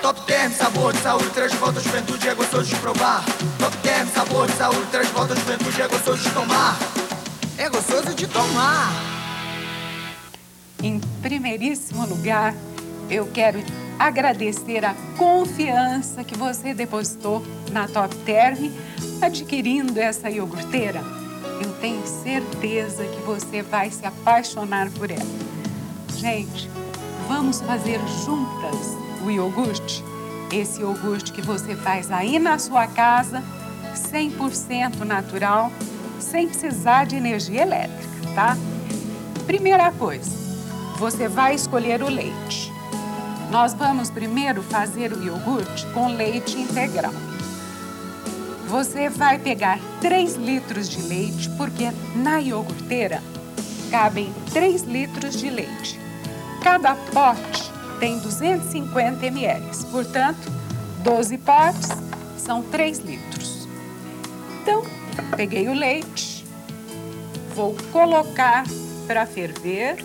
Top Term, sabor de saúde, traz de volta a juventude, é gostoso de provar. Top Term, sabor de saúde, traz de volta a juventude, é gostoso de tomar. É gostoso de tomar. Em primeiríssimo lugar, eu quero agradecer a confiança que você depositou na Top Term, adquirindo essa iogurteira. Eu tenho certeza que você vai se apaixonar por ela. Gente, vamos fazer juntas o iogurte? Esse iogurte que você faz aí na sua casa, 100% natural, sem precisar de energia elétrica, tá? Primeira coisa, você vai escolher o leite. Nós vamos primeiro fazer o iogurte com leite integral. Você vai pegar 3 litros de leite, porque na iogurteira cabem 3 litros de leite. Cada pote tem 250 ml, portanto, 12 potes são 3 litros. Então, peguei o leite, vou colocar para ferver.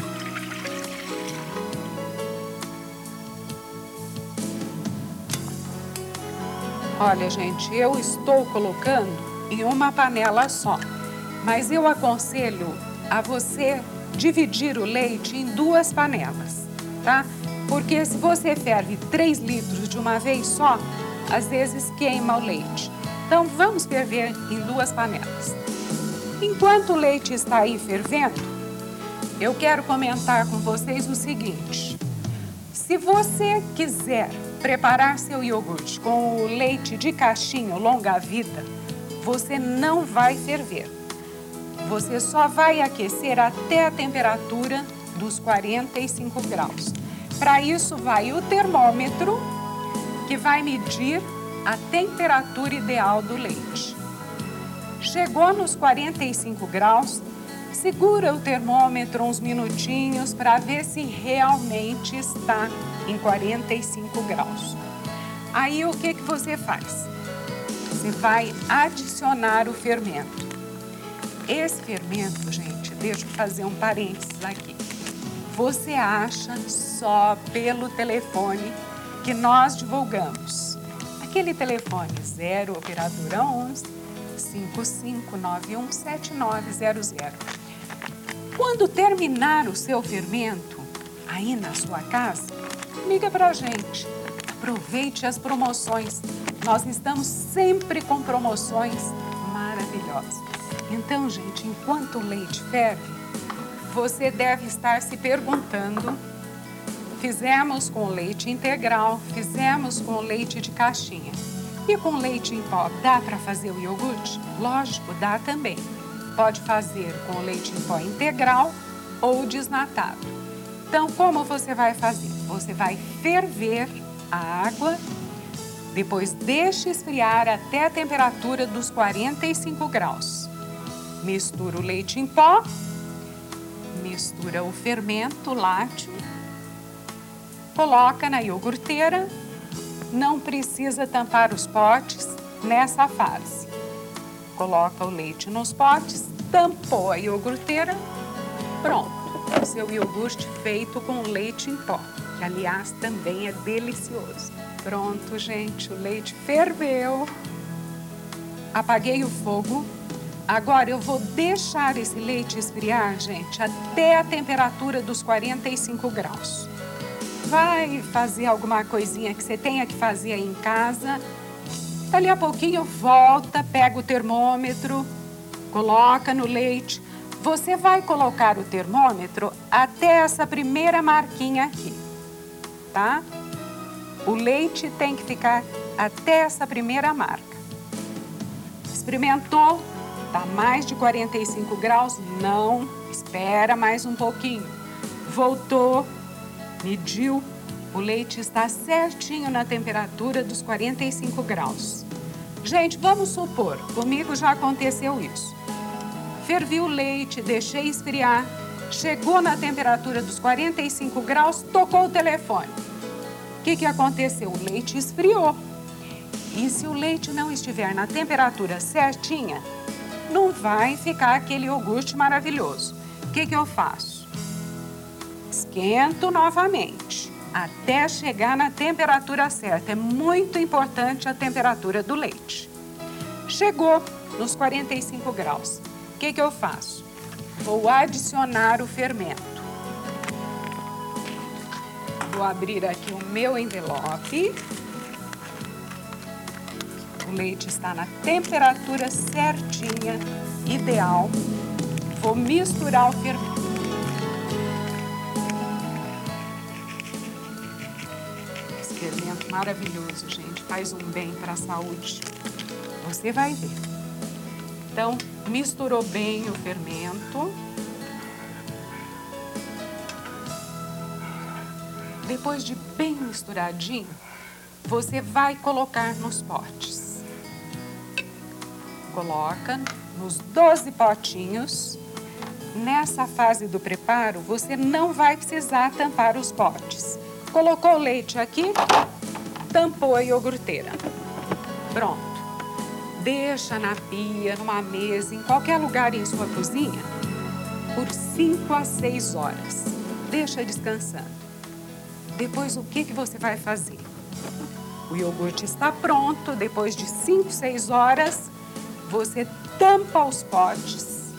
Olha, gente, eu estou colocando em uma panela só, mas eu aconselho a você dividir o leite em 2 panelas, tá? Porque se você ferve 3 litros de uma vez só, às vezes queima o leite. Então, vamos ferver em 2 panelas. Enquanto o leite está aí fervendo, eu quero comentar com vocês o seguinte. Se você quiser preparar seu iogurte com o leite de caixinha longa-vida, você não vai ferver. Você só vai aquecer até a temperatura dos 45 graus. Para isso, vai o termômetro, que vai medir a temperatura ideal do leite. Chegou nos 45 graus, segura o termômetro uns minutinhos para ver se realmente está em 45 graus. Aí, o que você faz? Você vai adicionar o fermento. Esse fermento, gente, deixa eu fazer um parênteses aqui. Você acha só pelo telefone que nós divulgamos. Aquele telefone 0 operadora 11 5591 7900. Quando terminar o seu fermento aí na sua casa, liga pra gente. Aproveite as promoções. Nós estamos sempre com promoções maravilhosas. Então, gente, enquanto o leite ferve, você deve estar se perguntando: fizemos com leite integral, fizemos com leite de caixinha. E com leite em pó, dá para fazer o iogurte? Lógico, dá também. Pode fazer com leite em pó integral ou desnatado. Então, como você vai fazer? Você vai ferver a água, depois deixa esfriar até a temperatura dos 45 graus. Mistura o leite em pó, mistura o fermento lácteo, coloca na iogurteira. Não precisa tampar os potes nessa fase. Coloca o leite nos potes, tampou a iogurteira, pronto. O seu iogurte feito com leite em pó, que aliás também é delicioso. Pronto, gente, o leite ferveu. Apaguei o fogo. Agora eu vou deixar esse leite esfriar, gente, até a temperatura dos 45 graus. Vai fazer alguma coisinha que você tenha que fazer aí em casa. Dali a pouquinho volta, pega o termômetro, coloca no leite. Você vai colocar o termômetro até essa primeira marquinha aqui, tá? O leite tem que ficar até essa primeira marca. Experimentou? Tá mais de 45 graus? Não, espera mais um pouquinho. Voltou. Mediu, o leite está certinho na temperatura dos 45 graus. Gente, vamos supor, comigo já aconteceu isso. Fervi o leite, deixei esfriar, chegou na temperatura dos 45 graus, tocou o telefone. O que aconteceu? O leite esfriou. E se o leite não estiver na temperatura certinha, não vai ficar aquele iogurte maravilhoso. O que eu faço? Esquento novamente. até chegar na temperatura certa. É muito importante a temperatura do leite. Chegou nos 45 graus. O que eu faço? Vou adicionar o fermento. Vou abrir aqui o meu envelope. O leite está na temperatura certinha, ideal. Vou misturar o fermento. Esse fermento maravilhoso, gente, faz um bem para a saúde. Você vai ver. Então, misturou bem o fermento. Depois de bem misturadinho, você vai colocar nos potes. Coloca nos 12 potinhos. Nessa fase do preparo, você não vai precisar tampar os potes. Colocou o leite aqui, tampou a iogurteira. Pronto. Deixa na pia, numa mesa, em qualquer lugar em sua cozinha, por 5 a 6 horas. Deixa descansando. Depois, o que você vai fazer? O iogurte está pronto. Depois de 5, 6 horas, você tampa os potes.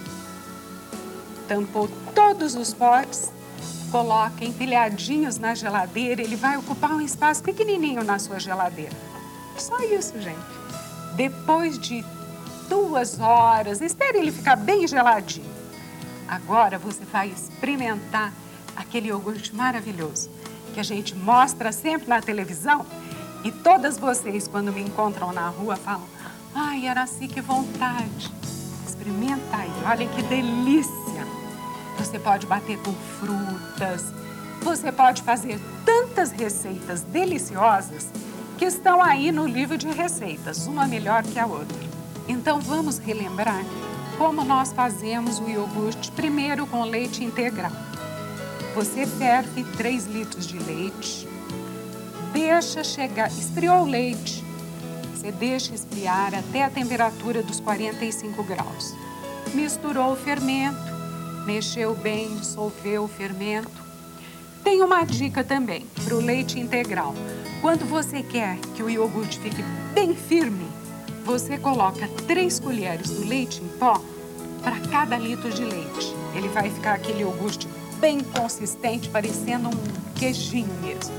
Tampou todos os potes, coloca empilhadinhos na geladeira. Ele vai ocupar um espaço pequenininho na sua geladeira. Só isso, gente. Depois de 2 horas, espere ele ficar bem geladinho. Agora você vai experimentar aquele iogurte maravilhoso que a gente mostra sempre na televisão, e todas vocês, quando me encontram na rua, falam: ai, Aracy, que vontade. Experimenta aí, olha que delícia. Você pode bater com frutas, você pode fazer tantas receitas deliciosas que estão aí no livro de receitas, uma melhor que a outra. Então vamos relembrar como nós fazemos o iogurte, primeiro com leite integral. Você ferve 3 litros de leite, deixa chegar, esfriou o leite, você deixa esfriar até a temperatura dos 45 graus. Misturou o fermento, mexeu bem, dissolveu o fermento. Tem uma dica também para o leite integral. Quando você quer que o iogurte fique bem firme, você coloca 3 colheres do leite em pó para cada litro de leite. Ele vai ficar aquele iogurte bem consistente, parecendo um queijinho mesmo.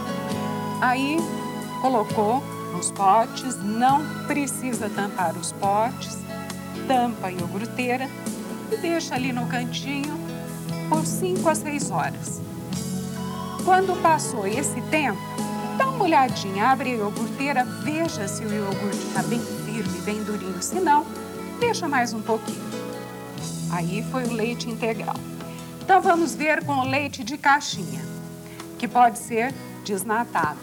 Aí, colocou nos potes, não precisa tampar os potes, tampa a iogurteira e deixa ali no cantinho por 5 a 6 horas. Quando passou esse tempo, dá uma olhadinha, abre a iogurteira, veja se o iogurte está bem firme, bem durinho. Se não, deixa mais um pouquinho. Aí foi o leite integral. Então vamos ver com o leite de caixinha, que pode ser desnatado.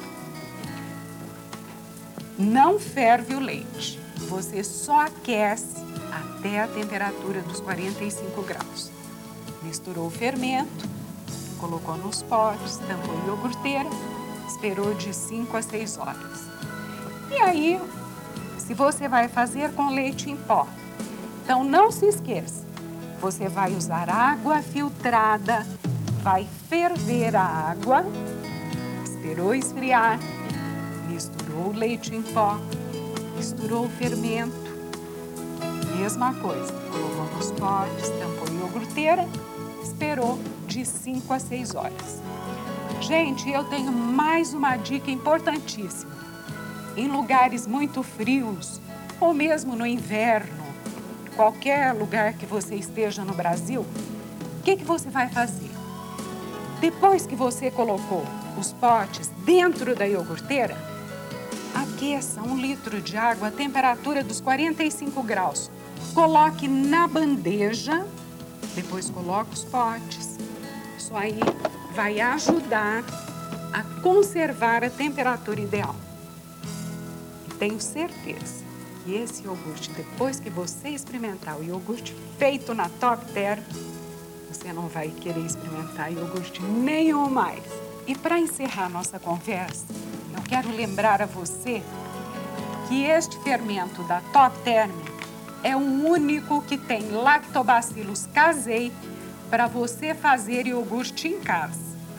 Não ferve o leite, você só aquece até a temperatura dos 45 graus. Misturou o fermento, colocou nos potes, tampou a iogurteira, esperou de 5 a 6 horas. E aí, se você vai fazer com leite em pó, então não se esqueça, você vai usar água filtrada, vai ferver a água, esperou esfriar, misturou o leite em pó, misturou o fermento, mesma coisa, colocou nos potes, tampou a iogurteira, esperou de 5 a 6 horas. Gente, eu tenho mais uma dica importantíssima. Em lugares muito frios, ou mesmo no inverno, qualquer lugar que você esteja no Brasil, o que você vai fazer? Depois que você colocou os potes dentro da iogurteira, aqueça 1 litro de água à temperatura dos 45 graus. Coloque na bandeja, depois coloque os potes. Isso aí vai ajudar a conservar a temperatura ideal. E tenho certeza que esse iogurte, depois que você experimentar o iogurte feito na Top Term, você não vai querer experimentar iogurte nenhum mais. E para encerrar nossa conversa, eu quero lembrar a você que este fermento da Top Term é o único que tem lactobacillus casei para você fazer iogurte em casa.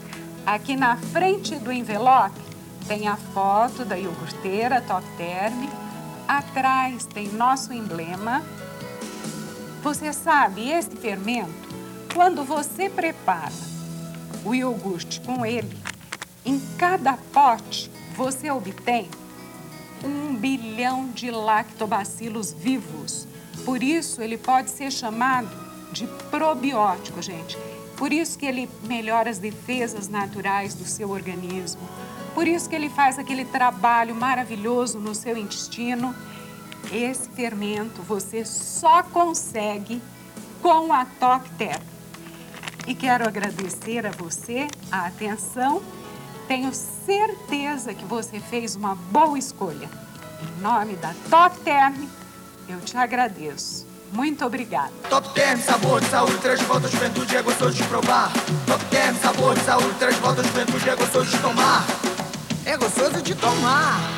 Aqui na frente do envelope tem a foto da iogurteira Top Term. Atrás tem nosso emblema. Você sabe, esse fermento, quando você prepara o iogurte com ele, em cada pote você obtém 1 bilhão de lactobacilos vivos. Por isso ele pode ser chamado de probiótico, gente. Por isso que ele melhora as defesas naturais do seu organismo. Por isso que ele faz aquele trabalho maravilhoso no seu intestino. Esse fermento você só consegue com a Top Term. E quero agradecer a você a atenção. Tenho certeza que você fez uma boa escolha. Em nome da Top Term, eu te agradeço. Muito obrigada. Top Term, sabor de saúde, traz de volta a juventude, é gostoso de provar. Top Term, sabor de saúde, traz de volta a juventude, é gostoso de tomar. É gostoso de tomar.